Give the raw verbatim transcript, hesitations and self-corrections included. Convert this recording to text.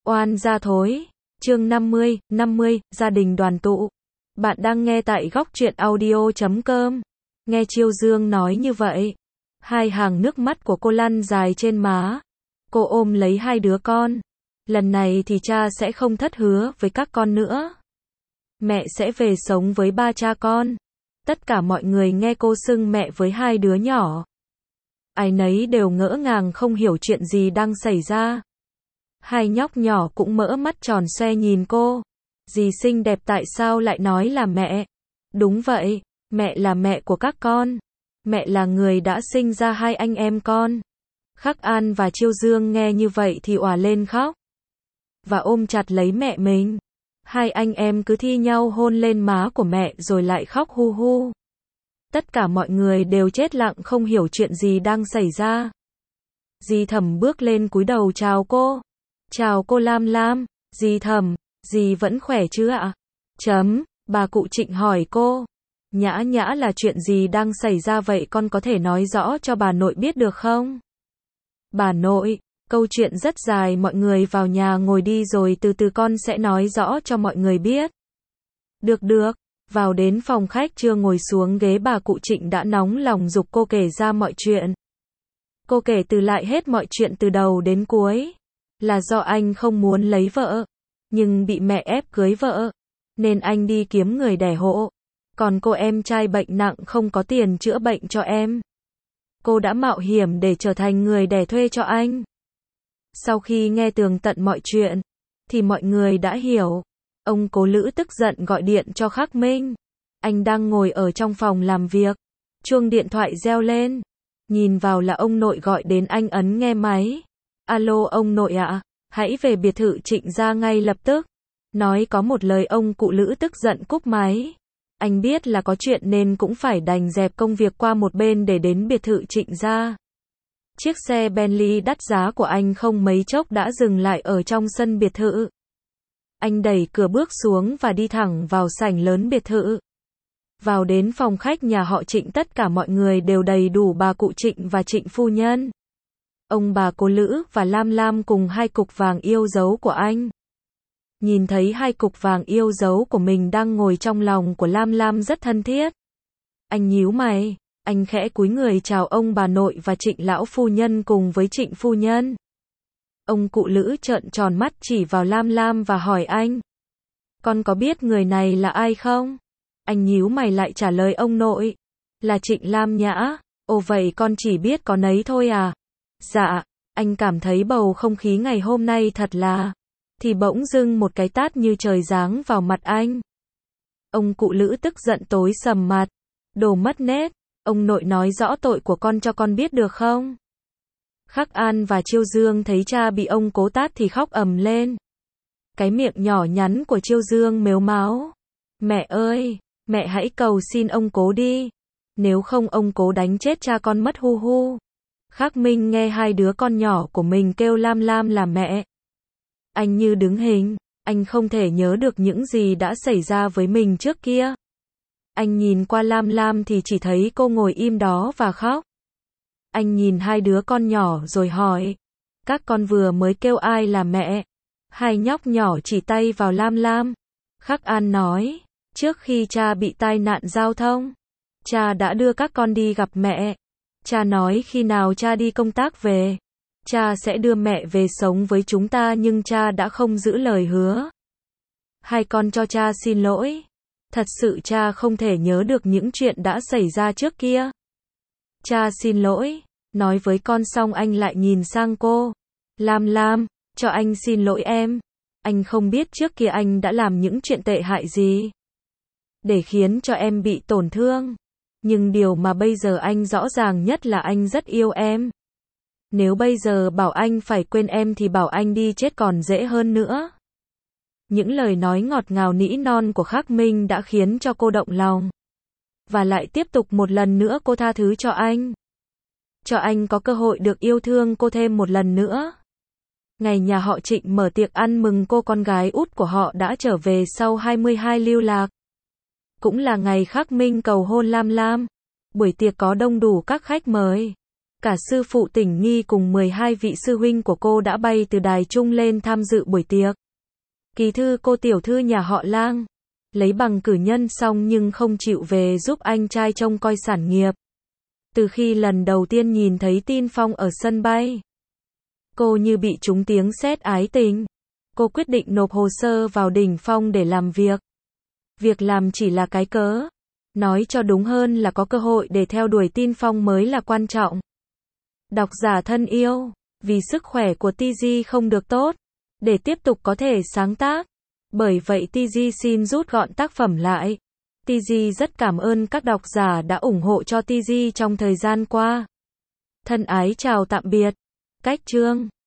Oan gia thối. Chương năm mươi, năm mươi, gia đình đoàn tụ. Bạn đang nghe tại góc truyện audio chấm com. Nghe Chiêu Dương nói như vậy, hai hàng nước mắt của cô lăn dài trên má. Cô ôm lấy hai đứa con. Lần này thì cha sẽ không thất hứa với các con nữa. Mẹ sẽ về sống với ba cha con. Tất cả mọi người nghe cô xưng mẹ với hai đứa nhỏ. Ai nấy đều ngỡ ngàng không hiểu chuyện gì đang xảy ra. Hai nhóc nhỏ cũng mỡ mắt tròn xoe nhìn cô. Dì xinh đẹp tại sao lại nói là mẹ? Đúng vậy, mẹ là mẹ của các con. Mẹ là người đã sinh ra hai anh em con. Khắc An và Chiêu Dương nghe như vậy thì òa lên khóc. Và ôm chặt lấy mẹ mình. Hai anh em cứ thi nhau hôn lên má của mẹ rồi lại khóc hu hu. Tất cả mọi người đều chết lặng không hiểu chuyện gì đang xảy ra. Dì Thẩm bước lên cúi đầu chào cô. Chào cô Lam Lam. Dì Thẩm, dì vẫn khỏe chứ ạ? Chấm, bà cụ Trịnh hỏi cô. Nhã Nhã là chuyện gì đang xảy ra vậy, con có thể nói rõ cho bà nội biết được không? Bà nội, câu chuyện rất dài, mọi người vào nhà ngồi đi rồi từ từ con sẽ nói rõ cho mọi người biết. Được được. Vào đến phòng khách chưa ngồi xuống ghế bà cụ Trịnh đã nóng lòng giục cô kể ra mọi chuyện. Cô kể từ lại hết mọi chuyện từ đầu đến cuối. Là do anh không muốn lấy vợ, nhưng bị mẹ ép cưới vợ, nên anh đi kiếm người đẻ hộ. Còn cô em trai bệnh nặng không có tiền chữa bệnh cho em. Cô đã mạo hiểm để trở thành người đẻ thuê cho anh. Sau khi nghe tường tận mọi chuyện, thì mọi người đã hiểu. Ông cố Lữ tức giận gọi điện cho Khắc Minh. Anh đang ngồi ở trong phòng làm việc. Chuông điện thoại reo lên. Nhìn vào là ông nội gọi đến, anh ấn nghe máy. Alo ông nội ạ, hãy về biệt thự Trịnh gia ngay lập tức. Nói có một lời, ông cụ Lữ tức giận cúp máy. Anh biết là có chuyện nên cũng phải đành dẹp công việc qua một bên để đến biệt thự Trịnh gia. Chiếc xe Bentley đắt giá của anh không mấy chốc đã dừng lại ở trong sân biệt thự. Anh đẩy cửa bước xuống và đi thẳng vào sảnh lớn biệt thự. Vào đến phòng khách nhà họ Trịnh, tất cả mọi người đều đầy đủ bà cụ Trịnh và Trịnh phu nhân. Ông bà cô Lữ và Lam Lam cùng hai cục vàng yêu dấu của anh. Nhìn thấy hai cục vàng yêu dấu của mình đang ngồi trong lòng của Lam Lam rất thân thiết. Anh nhíu mày, anh khẽ cúi người chào ông bà nội và Trịnh lão phu nhân cùng với Trịnh phu nhân. Ông cụ Lữ trợn tròn mắt chỉ vào Lam Lam và hỏi anh. Con có biết người này là ai không? Anh nhíu mày lại trả lời ông nội. Là Trịnh Lam Nhã. Ồ vậy con chỉ biết có nấy thôi à? Dạ, anh cảm thấy bầu không khí ngày hôm nay thật là... Thì bỗng dưng một cái tát như trời giáng vào mặt anh. Ông cụ Lữ tức giận tối sầm mặt. Đồ mất nết, ông nội nói rõ tội của con cho con biết được không? Khắc An và Chiêu Dương thấy cha bị ông cố tát thì khóc ầm lên. Cái miệng nhỏ nhắn của Chiêu Dương mếu máo. Mẹ ơi, mẹ hãy cầu xin ông cố đi. Nếu không ông cố đánh chết cha con mất hu hu. Khắc Minh nghe hai đứa con nhỏ của mình kêu Lam Lam là mẹ. Anh như đứng hình, anh không thể nhớ được những gì đã xảy ra với mình trước kia. Anh nhìn qua Lam Lam thì chỉ thấy cô ngồi im đó và khóc. Anh nhìn hai đứa con nhỏ rồi hỏi. Các con vừa mới kêu ai là mẹ? Hai nhóc nhỏ chỉ tay vào Lam Lam. Khắc An nói, trước khi cha bị tai nạn giao thông, cha đã đưa các con đi gặp mẹ. Cha nói khi nào cha đi công tác về, cha sẽ đưa mẹ về sống với chúng ta, nhưng cha đã không giữ lời hứa. Hai con cho cha xin lỗi. Thật sự cha không thể nhớ được những chuyện đã xảy ra trước kia. Cha xin lỗi. Nói với con xong anh lại nhìn sang cô. Lam Lam, cho anh xin lỗi em. Anh không biết trước kia anh đã làm những chuyện tệ hại gì để khiến cho em bị tổn thương. Nhưng điều mà bây giờ anh rõ ràng nhất là anh rất yêu em. Nếu bây giờ bảo anh phải quên em thì bảo anh đi chết còn dễ hơn nữa. Những lời nói ngọt ngào nỉ non của Khắc Minh đã khiến cho cô động lòng. Và lại tiếp tục một lần nữa cô tha thứ cho anh. Cho anh có cơ hội được yêu thương cô thêm một lần nữa. Ngày nhà họ Trịnh mở tiệc ăn mừng cô con gái út của họ đã trở về sau hai mươi hai lưu lạc. Cũng là ngày Khắc Minh cầu hôn Lam Lam. Buổi tiệc có đông đủ các khách mời. Cả sư phụ Tỉnh Nghi cùng mười hai vị sư huynh của cô đã bay từ Đài Trung lên tham dự buổi tiệc. Ký thư cô tiểu thư nhà họ Lang, lấy bằng cử nhân xong nhưng không chịu về giúp anh trai trông coi sản nghiệp. Từ khi lần đầu tiên nhìn thấy tin phong ở sân bay, cô như bị trúng tiếng sét ái tình. Cô quyết định nộp hồ sơ vào đỉnh phong để làm việc. Việc làm chỉ là cái cớ. Nói cho đúng hơn là có cơ hội để theo đuổi tin phong mới là quan trọng. Độc giả thân yêu, vì sức khỏe của tê giê không được tốt, để tiếp tục có thể sáng tác. Bởi vậy tê giê xin rút gọn tác phẩm lại. tê giê rất cảm ơn các độc giả đã ủng hộ cho tê giê trong thời gian qua. Thân ái chào tạm biệt. Cách chương